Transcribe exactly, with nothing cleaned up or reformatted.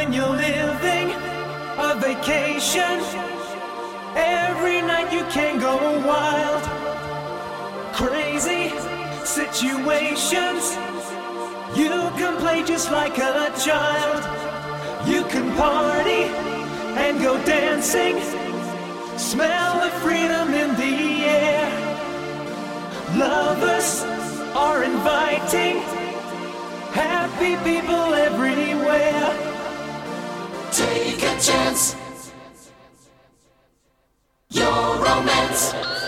when you're living a vacation. Every night you can go wild. Crazy situations. You can play just like a child. You can party and go dancing. Smell the freedom in the air. Lovers are inviting. Happy people everywhere. Take a chance. Your romance.